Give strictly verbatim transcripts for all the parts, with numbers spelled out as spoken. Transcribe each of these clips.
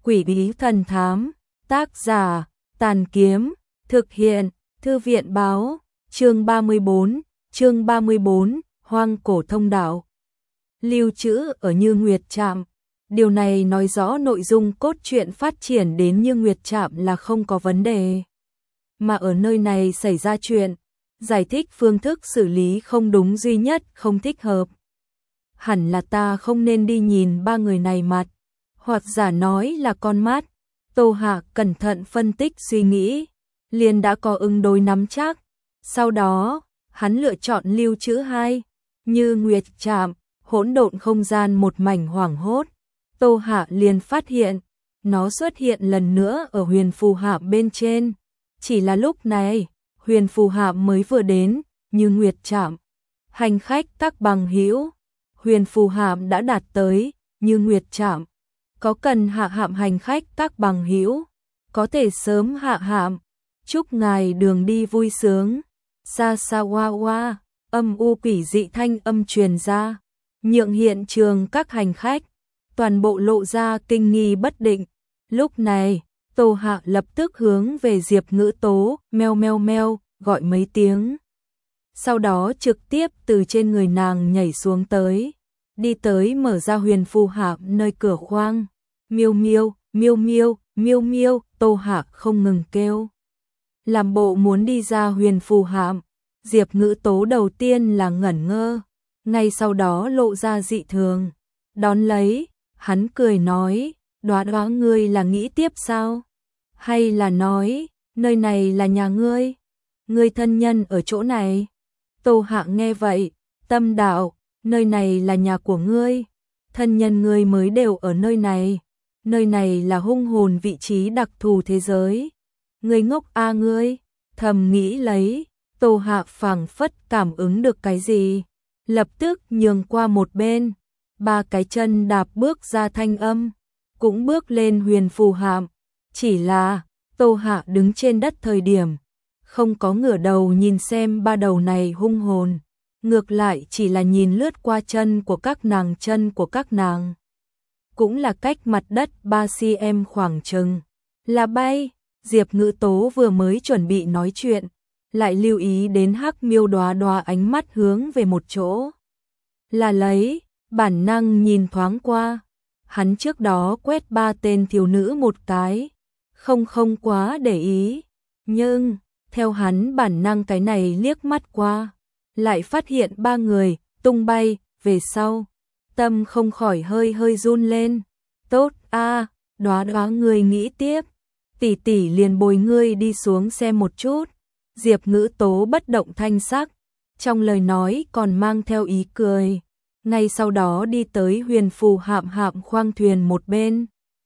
Quỷ bí thần thám, tác giả, Tàn Kiếm, thực hiện, Thư viện báo, chương ba mươi bốn, chương ba mươi bốn, Hoang cổ thông đạo. Lưu trữ ở Như Nguyệt Trạm. Điều này nói rõ nội dung cốt truyện phát triển đến Như Nguyệt Trạm là không có vấn đề. Mà ở nơi này xảy ra chuyện, giải thích phương thức xử lý không đúng duy nhất không thích hợp. Hẳn là ta không nên đi nhìn ba người này mặt, hoặc giả nói là con mắt. Tô Hạ cẩn thận phân tích suy nghĩ, liền đã có ứng đối nắm chắc. Sau đó, hắn lựa chọn lưu trữ hai, Như Nguyệt Trạm, hỗn độn không gian một mảnh hoảng hốt. Tô Hạ liền phát hiện, nó xuất hiện lần nữa ở huyền phù hạm bên trên. Chỉ là lúc này, huyền phù hạm mới vừa đến, Như Nguyệt Trạm. Hành khách các bằng hữu, huyền phù hạm đã đạt tới, Như Nguyệt Trạm. Có cần hạ hạm hành khách các bằng hữu, có thể sớm hạ hạm. Chúc ngài đường đi vui sướng. Sa sa wa wa, âm u quỷ dị thanh âm truyền ra, nhượng hiện trường các hành khách toàn bộ lộ ra kinh nghi bất định. Lúc này, Tô Hạ lập tức hướng về Diệp Ngữ Tố, meo meo meo, gọi mấy tiếng. Sau đó trực tiếp từ trên người nàng nhảy xuống tới, đi tới mở ra huyền phù hạm nơi cửa khoang. Miêu miêu, miêu miêu, miêu miêu, Tô Hạ không ngừng kêu. Làm bộ muốn đi ra huyền phù hạm, Diệp Ngữ Tố đầu tiên là ngẩn ngơ, ngay sau đó lộ ra dị thường. Đón lấy, hắn cười nói, đoá đoá ngươi là nghĩ tiếp sao? Hay là nói, nơi này là nhà ngươi? Ngươi thân nhân ở chỗ này? Tô Hạ nghe vậy, tâm đạo, nơi này là nhà của ngươi, thân nhân ngươi mới đều ở nơi này. Nơi này là hung hồn vị trí đặc thù thế giới. Ngươi ngốc a à ngươi, thầm nghĩ lấy. Tô Hạ phảng phất cảm ứng được cái gì, lập tức nhường qua một bên, ba cái chân đạp bước ra thanh âm, cũng bước lên huyền phù hạm. Chỉ là, Tô Hạ đứng trên đất thời điểm, không có ngửa đầu nhìn xem ba đầu này hung hồn, ngược lại chỉ là nhìn lướt qua chân của các nàng chân của các nàng. Cũng là cách mặt đất ba xăng-ti-mét khoảng chừng, là bay. Diệp Ngữ Tố vừa mới chuẩn bị nói chuyện, lại lưu ý đến Hắc Miêu Đoá Đoá ánh mắt hướng về một chỗ. Là lấy, bản năng nhìn thoáng qua, hắn trước đó quét ba tên thiếu nữ một cái, không không quá để ý, nhưng, theo hắn bản năng cái này liếc mắt qua, lại phát hiện ba người, tung bay, về sau. Tâm không khỏi hơi hơi run lên. Tốt a, à, Đoá Đoá ngươi nghĩ tiếp, tỷ tỷ liền bồi ngươi đi xuống xem một chút. Diệp Ngữ Tố bất động thanh sắc, trong lời nói còn mang theo ý cười. Ngay sau đó đi tới huyền phù hạm hạm khoang thuyền một bên,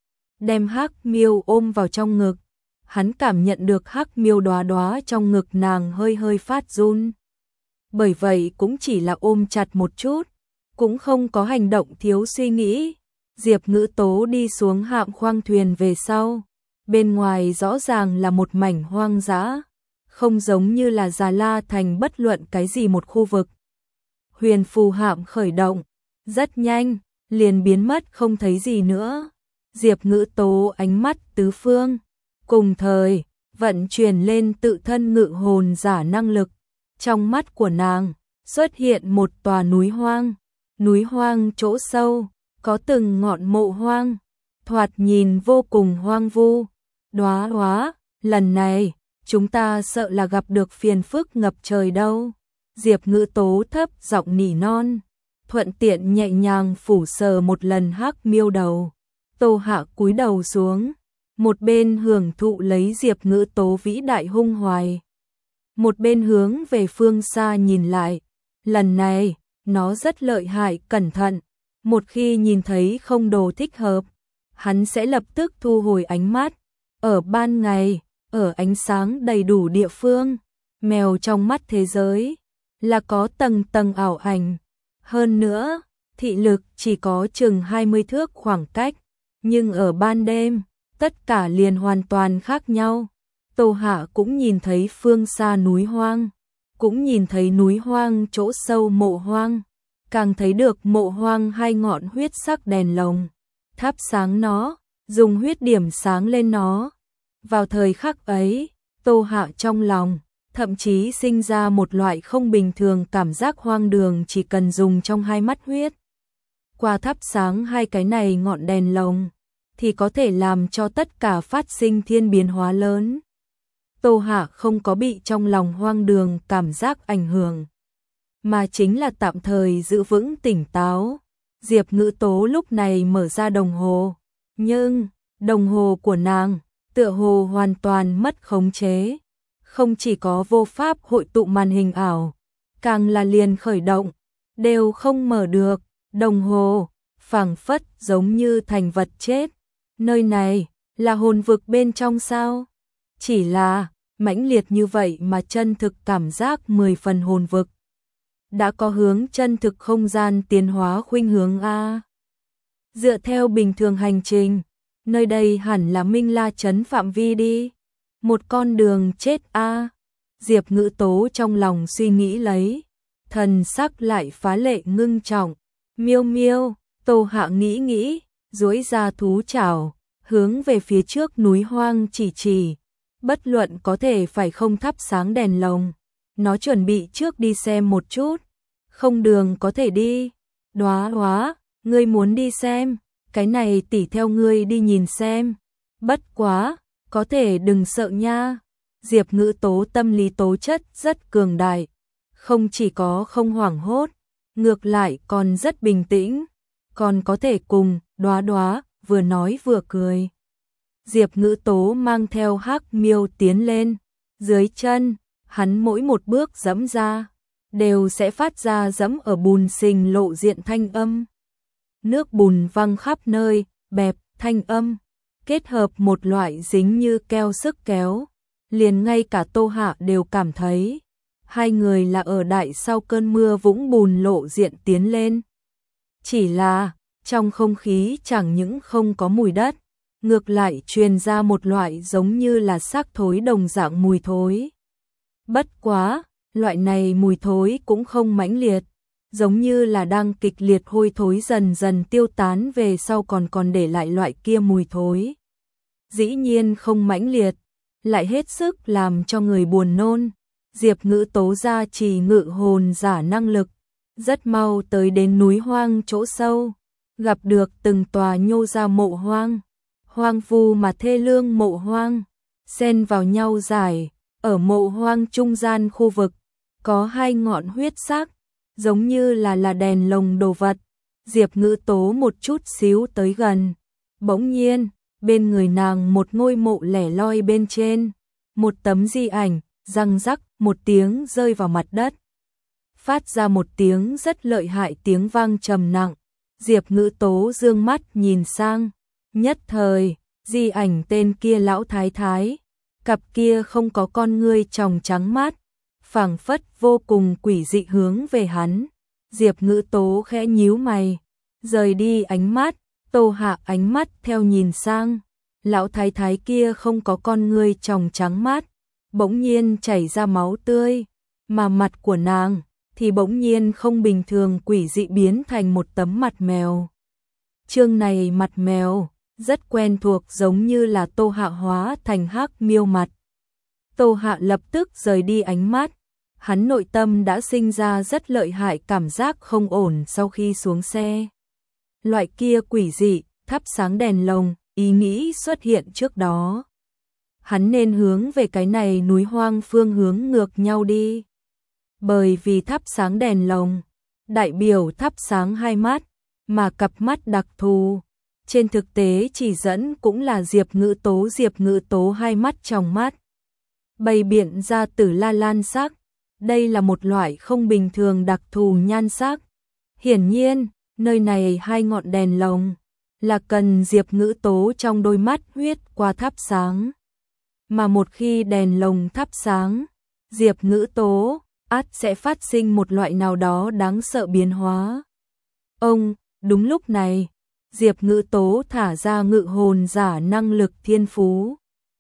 đem Hắc Miêu ôm vào trong ngực. Hắn cảm nhận được Hắc Miêu Đoá Đoá trong ngực nàng hơi hơi phát run. Bởi vậy cũng chỉ là ôm chặt một chút, cũng không có hành động thiếu suy nghĩ. Diệp Ngữ Tố đi xuống hạm khoang thuyền về sau, bên ngoài rõ ràng là một mảnh hoang dã, không giống như là Già La Thành bất luận cái gì một khu vực. Huyền phù hạm khởi động, rất nhanh, liền biến mất không thấy gì nữa. Diệp Ngữ Tố ánh mắt tứ phương, cùng thời, vận chuyển lên tự thân ngự hồn giả năng lực. Trong mắt của nàng, xuất hiện một tòa núi hoang. Núi hoang chỗ sâu, có từng ngọn mộ hoang, thoạt nhìn vô cùng hoang vu. Đoá Đoá, lần này, chúng ta sợ là gặp được phiền phức ngập trời đâu. Diệp Ngữ Tố thấp giọng nỉ non, thuận tiện nhẹ nhàng phủ sờ một lần Hắc Miêu đầu. Tô Hạ cúi đầu xuống, một bên hưởng thụ lấy Diệp Ngữ Tố vĩ đại hung hoài, một bên hướng về phương xa nhìn lại. Lần này, nó rất lợi hại cẩn thận, một khi nhìn thấy không đồ thích hợp, hắn sẽ lập tức thu hồi ánh mắt. Ở ban ngày, ở ánh sáng đầy đủ địa phương, mèo trong mắt thế giới là có tầng tầng ảo ảnh. Hơn nữa, thị lực chỉ có chừng hai mươi thước khoảng cách, nhưng ở ban đêm, tất cả liền hoàn toàn khác nhau. Tô Hạ cũng nhìn thấy phương xa núi hoang, cũng nhìn thấy núi hoang chỗ sâu mộ hoang, càng thấy được mộ hoang hai ngọn huyết sắc đèn lồng thắp sáng nó. dùng huyết điểm sáng lên nó. Vào thời khắc ấy, Tô Hạ trong lòng thậm chí sinh ra một loại không bình thường cảm giác hoang đường, chỉ cần dùng trong hai mắt huyết qua thắp sáng hai cái này ngọn đèn lồng thì có thể làm cho tất cả phát sinh thiên biến hóa lớn. Tô Hạ không có bị trong lòng hoang đường cảm giác ảnh hưởng, mà chính là tạm thời giữ vững tỉnh táo. Diệp Ngữ Tố lúc này mở ra đồng hồ, nhưng đồng hồ của nàng tựa hồ hoàn toàn mất khống chế, không chỉ có vô pháp hội tụ màn hình ảo, càng là liền khởi động đều không mở được. Đồng hồ phảng phất giống như thành vật chết. Nơi này là hồn vực bên trong sao? Chỉ là mãnh liệt như vậy mà chân thực cảm giác mười phần hồn vực. Đã có hướng chân thực không gian tiến hóa khuynh hướng a. Dựa theo bình thường hành trình, nơi đây hẳn là Minh La trấn phạm vi đi. Một con đường chết a. Diệp Ngữ Tố trong lòng suy nghĩ lấy, thần sắc lại phá lệ ngưng trọng. Miêu miêu, Tô Hạ nghĩ nghĩ, duỗi ra thú chảo, hướng về phía trước núi hoang chỉ chỉ. Bất luận có thể phải không thắp sáng đèn lồng, nó chuẩn bị trước đi xem một chút. Không đường có thể đi. Đóa Đóa, ngươi muốn đi xem, cái này tỷ theo ngươi đi nhìn xem. Bất quá, có thể đừng sợ nha. Diệp Ngữ Tố tâm lý tố chất rất cường đại, không chỉ có không hoảng hốt, ngược lại còn rất bình tĩnh, còn có thể cùng Đóa Đóa vừa nói vừa cười. Diệp Ngữ Tố mang theo Hắc Miêu tiến lên, dưới chân, hắn mỗi một bước dẫm ra, đều sẽ phát ra dẫm ở bùn sình lộ diện thanh âm. Nước bùn văng khắp nơi, bẹp, thanh âm, kết hợp một loại dính như keo sức kéo, liền ngay cả Tô Hạ đều cảm thấy hai người là ở đại sau cơn mưa vũng bùn lộ diện tiến lên. Chỉ là, trong không khí chẳng những không có mùi đất, ngược lại truyền ra một loại giống như là xác thối đồng dạng mùi thối. Bất quá, loại này mùi thối cũng không mãnh liệt, giống như là đang kịch liệt hôi thối dần dần tiêu tán về sau còn còn để lại loại kia mùi thối. Dĩ nhiên không mãnh liệt, lại hết sức làm cho người buồn nôn. Diệp Ngữ Tố ra trì ngự hồn giả năng lực, rất mau tới đến núi hoang chỗ sâu, gặp được từng tòa nhô ra mộ hoang, hoang vu mà thê lương mộ hoang, xen vào nhau dài, ở mộ hoang trung gian khu vực, có hai ngọn huyết sắc, giống như là là đèn lồng đồ vật. Diệp Ngữ Tố một chút xíu tới gần, bỗng nhiên, bên người nàng một ngôi mộ lẻ loi bên trên, một tấm di ảnh, răng rắc, một tiếng rơi vào mặt đất. Phát ra một tiếng rất lợi hại tiếng vang trầm nặng. Diệp Ngữ Tố dương mắt nhìn sang, nhất thời, di ảnh tên kia lão thái thái, cặp kia không có con ngươi tròng trắng mắt, phảng phất vô cùng quỷ dị hướng về hắn. Diệp Ngữ Tố khẽ nhíu mày, rời đi ánh mắt, Tô Hạ ánh mắt theo nhìn sang, lão thái thái kia không có con ngươi tròng trắng mắt, bỗng nhiên chảy ra máu tươi, mà mặt của nàng thì bỗng nhiên không bình thường quỷ dị biến thành một tấm mặt mèo. Chương này mặt mèo, rất quen thuộc giống như là Tô Hạ hóa thành Hắc Miêu mặt. Tô Hạ lập tức rời đi ánh mắt, hắn nội tâm đã sinh ra rất lợi hại cảm giác không ổn sau khi xuống xe. Loại kia quỷ dị, thắp sáng đèn lồng, ý nghĩ xuất hiện trước đó. Hắn nên hướng về cái này núi hoang phương hướng ngược nhau đi. Bởi vì thắp sáng đèn lồng, đại biểu thắp sáng hai mắt, mà cặp mắt đặc thù. Trên thực tế chỉ dẫn cũng là Diệp Ngữ Tố Diệp Ngữ Tố hai mắt trong mắt. Bày biện ra tử la lan sắc, đây là một loại không bình thường đặc thù nhan sắc. Hiển nhiên, nơi này hai ngọn đèn lồng, là cần Diệp Ngữ Tố trong đôi mắt huyết qua thắp sáng. Mà một khi đèn lồng thắp sáng, Diệp Ngữ Tố ắt sẽ phát sinh một loại nào đó đáng sợ biến hóa. Ông, đúng lúc này, Diệp Ngữ Tố thả ra ngự hồn giả năng lực thiên phú,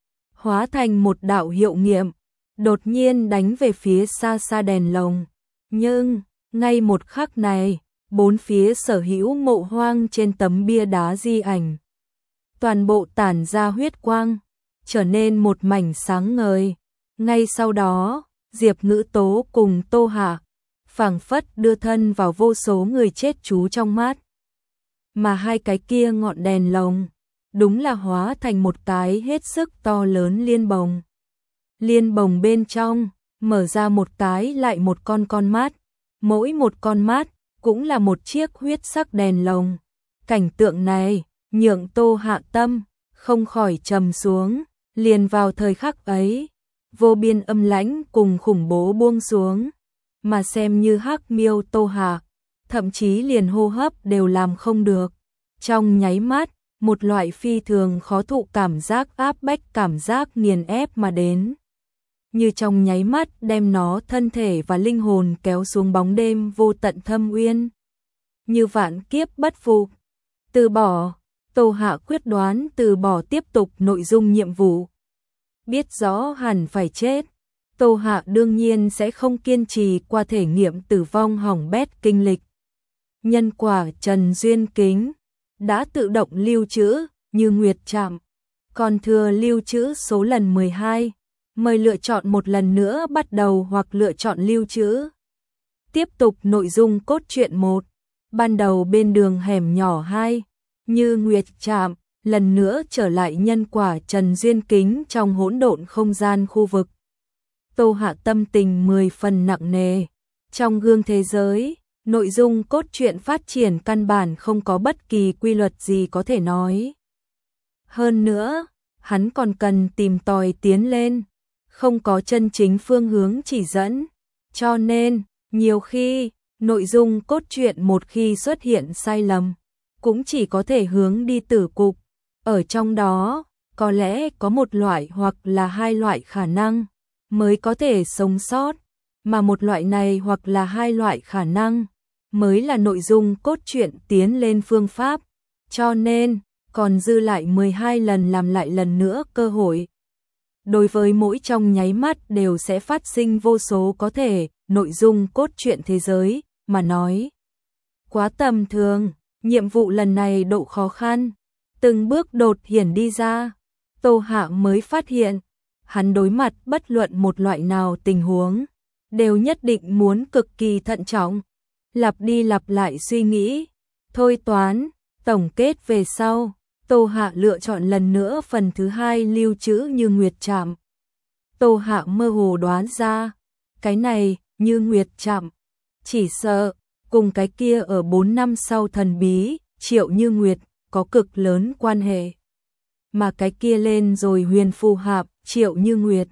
hóa thành một đạo hiệu nghiệm, đột nhiên đánh về phía xa xa đèn lồng. Nhưng, ngay một khắc này, bốn phía sở hữu mộ hoang trên tấm bia đá di ảnh, toàn bộ tản ra huyết quang, trở nên một mảnh sáng ngời. Ngay sau đó, Diệp Ngữ Tố cùng Tô Hạ phảng phất đưa thân vào vô số người chết trú trong mắt. Mà hai cái kia ngọn đèn lồng, đúng là hóa thành một cái hết sức to lớn liên bồng. Liên bồng bên trong, mở ra một cái lại một con con mắt, mỗi một con mắt cũng là một chiếc huyết sắc đèn lồng. Cảnh tượng này, nhượng Tô Hạ tâm, không khỏi trầm xuống, liền vào thời khắc ấy, vô biên âm lãnh cùng khủng bố buông xuống, mà xem như Hắc Miêu Tô Hạ, thậm chí liền hô hấp đều làm không được. Trong nháy mắt, một loại phi thường khó thụ cảm giác áp bách cảm giác nghiền ép mà đến. Như trong nháy mắt đem nó thân thể và linh hồn kéo xuống bóng đêm vô tận thâm uyên. Như vạn kiếp bất phục. Từ bỏ, Tô Hạ quyết đoán từ bỏ tiếp tục nội dung nhiệm vụ. Biết rõ hẳn phải chết, Tô Hạ đương nhiên sẽ không kiên trì qua thể nghiệm tử vong hỏng bét kinh lịch. Nhân quả Trần Duyên Kính đã tự động lưu trữ như nguyệt trạm, còn thừa lưu trữ số lần mười hai. Mời lựa chọn một lần nữa bắt đầu hoặc lựa chọn lưu trữ. Tiếp tục nội dung cốt truyện một. Ban đầu bên đường hẻm nhỏ hai, như nguyệt trạm, lần nữa trở lại nhân quả Trần Duyên Kính trong hỗn độn không gian khu vực. Tô Hạ tâm tình mười phần nặng nề. Trong gương thế giới, nội dung cốt truyện phát triển căn bản không có bất kỳ quy luật gì có thể nói. Hơn nữa, hắn còn cần tìm tòi tiến lên, không có chân chính phương hướng chỉ dẫn. Cho nên, nhiều khi, nội dung cốt truyện một khi xuất hiện sai lầm, cũng chỉ có thể hướng đi tử cục. Ở trong đó, có lẽ có một loại hoặc là hai loại khả năng mới có thể sống sót, mà một loại này hoặc là hai loại khả năng mới là nội dung cốt truyện tiến lên phương pháp. Cho nên, còn dư lại mười hai lần làm lại lần nữa cơ hội. Đối với mỗi trong nháy mắt đều sẽ phát sinh vô số có thể, nội dung cốt truyện thế giới, mà nói. Quá tầm thường, nhiệm vụ lần này độ khó khăn, từng bước đột hiển đi ra. Tô Hạ mới phát hiện, hắn đối mặt bất luận một loại nào tình huống, đều nhất định muốn cực kỳ thận trọng, lặp đi lặp lại suy nghĩ, thôi toán, tổng kết về sau. Tô Hạ lựa chọn lần nữa phần thứ hai lưu trữ như nguyệt trạm. Tô Hạ mơ hồ đoán ra, cái này như nguyệt trạm, chỉ sợ cùng cái kia ở bốn năm sau thần bí Triệu Như Nguyệt có cực lớn quan hệ. Mà cái kia lên rồi huyền phù hạp Triệu Như Nguyệt.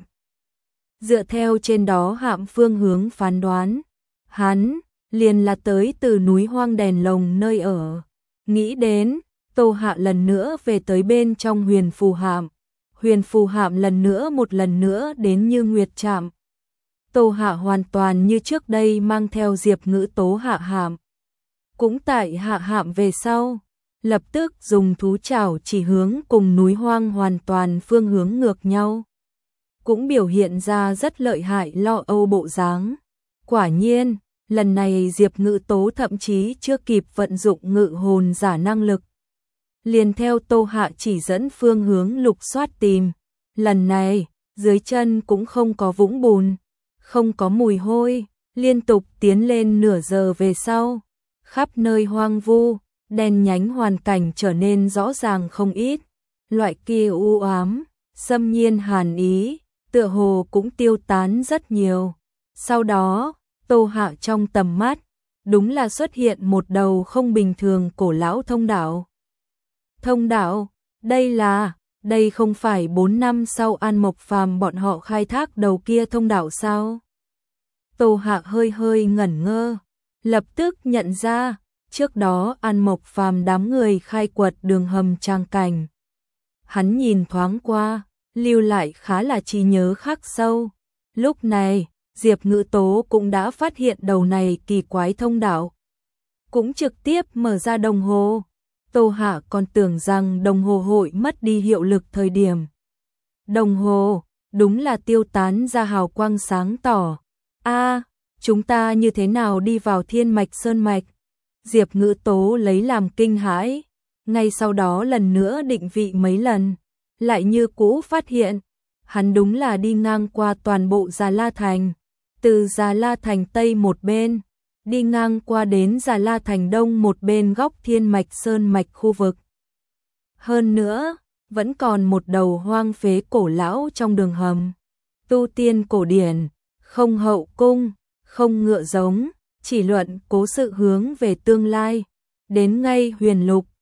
Dựa theo trên đó hạm phương hướng phán đoán, hắn liền là tới từ núi hoang đèn lồng nơi ở. Nghĩ đến, Tô Hạ lần nữa về tới bên trong huyền phù hạm. Huyền phù hạm lần nữa một lần nữa đến như nguyệt trạm. Tô Hạ hoàn toàn như trước đây mang theo Diệp Ngữ Tố hạ hạm. Cũng tại hạ hạm về sau, lập tức dùng thú chảo chỉ hướng cùng núi hoang hoàn toàn phương hướng ngược nhau. Cũng biểu hiện ra rất lợi hại lo âu bộ dáng. Quả nhiên, lần này Diệp Ngữ Tố thậm chí chưa kịp vận dụng ngự hồn giả năng lực, liền theo Tô Hạ chỉ dẫn phương hướng lục soát tìm. Lần này, dưới chân cũng không có vũng bùn, không có mùi hôi, liên tục tiến lên nửa giờ về sau. Khắp nơi hoang vu, đen nhánh hoàn cảnh trở nên rõ ràng không ít. Loại kia u ám, xâm nhiên hàn ý, tựa hồ cũng tiêu tán rất nhiều. Sau đó, Tô Hạ trong tầm mắt, đúng là xuất hiện một đầu không bình thường cổ lão thông đạo. Thông đạo, đây là, đây không phải bốn năm sau An Mộc Phàm bọn họ khai thác đầu kia thông đạo sao? Tô Hạ hơi hơi ngẩn ngơ, lập tức nhận ra, trước đó An Mộc Phàm đám người khai quật đường hầm trang cảnh. Hắn nhìn thoáng qua, lưu lại khá là trí nhớ khắc sâu. Lúc này, Diệp Ngữ Tố cũng đã phát hiện đầu này kỳ quái thông đạo. Cũng trực tiếp mở ra đồng hồ. Tô Hạ còn tưởng rằng đồng hồ hội mất đi hiệu lực thời điểm. Đồng hồ, đúng là tiêu tán ra hào quang sáng tỏ. A, chúng ta như thế nào đi vào Thiên Mạch Sơn Mạch? Diệp Ngữ Tố lấy làm kinh hãi. ngay sau đó lần nữa định vị mấy lần, lại như cũ phát hiện, hắn đúng là đi ngang qua toàn bộ Già La Thành, từ Già La Thành Tây một bên, đi ngang qua đến Già La Thành Đông một bên góc Thiên Mạch Sơn Mạch khu vực. Hơn nữa, vẫn còn một đầu hoang phế cổ lão trong đường hầm, tu tiên cổ điển, không hậu cung, không ngựa giống, chỉ luận cố sự hướng về tương lai, đến ngay huyền lục,